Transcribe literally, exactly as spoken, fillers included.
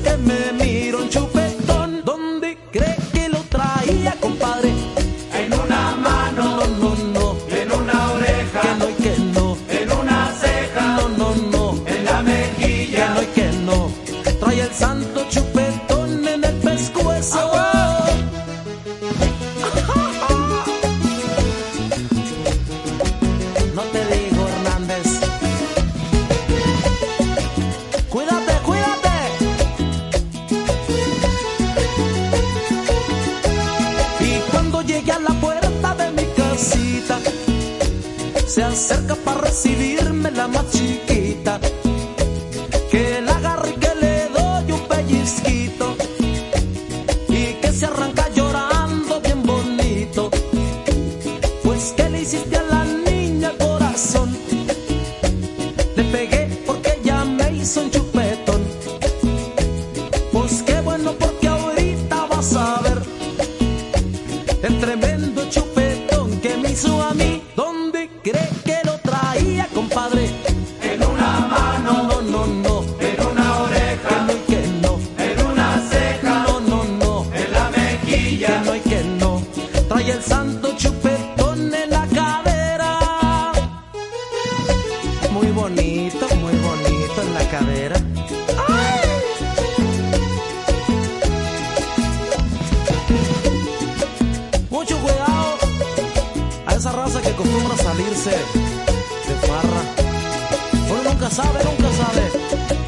que me miro un chupetón. ¿Dónde cree que lo traía, compadre? En una mano, No, no, no, en una oreja, que no y que no. en una ceja, No, no, no, en la que mejilla. no y que no. Trae el santo chupetón en el pescuezo. No te digo, Hernández. Cuídate, cuídate. Y cuando llegue a la puerta de mi casita, se acerca para recibirme la más chiquita, que la agarre y que le doy un pellizquito, y que se arranca llorando bien bonito. Pues ¿qué le hiciste a la niña, corazón? Le pegué porque ella me hizo un chupetón. Pues qué bueno, porque ahorita vas a ver el tremendo chupetón que me hizo a mí. ¿Dónde cree que lo traía, compadre? En una mano, No, no, no, en una que oreja, no y que no. en una ceja, No, no, no, en la que mejilla. no y que no. Trae el santo chupetón en la cadera. Muy bonito, muy bonito en la cadera. ¡Ay! Mucho cuidado a esa raza que acostumbra salirse de farra. Uno nunca sabe, nunca sabe.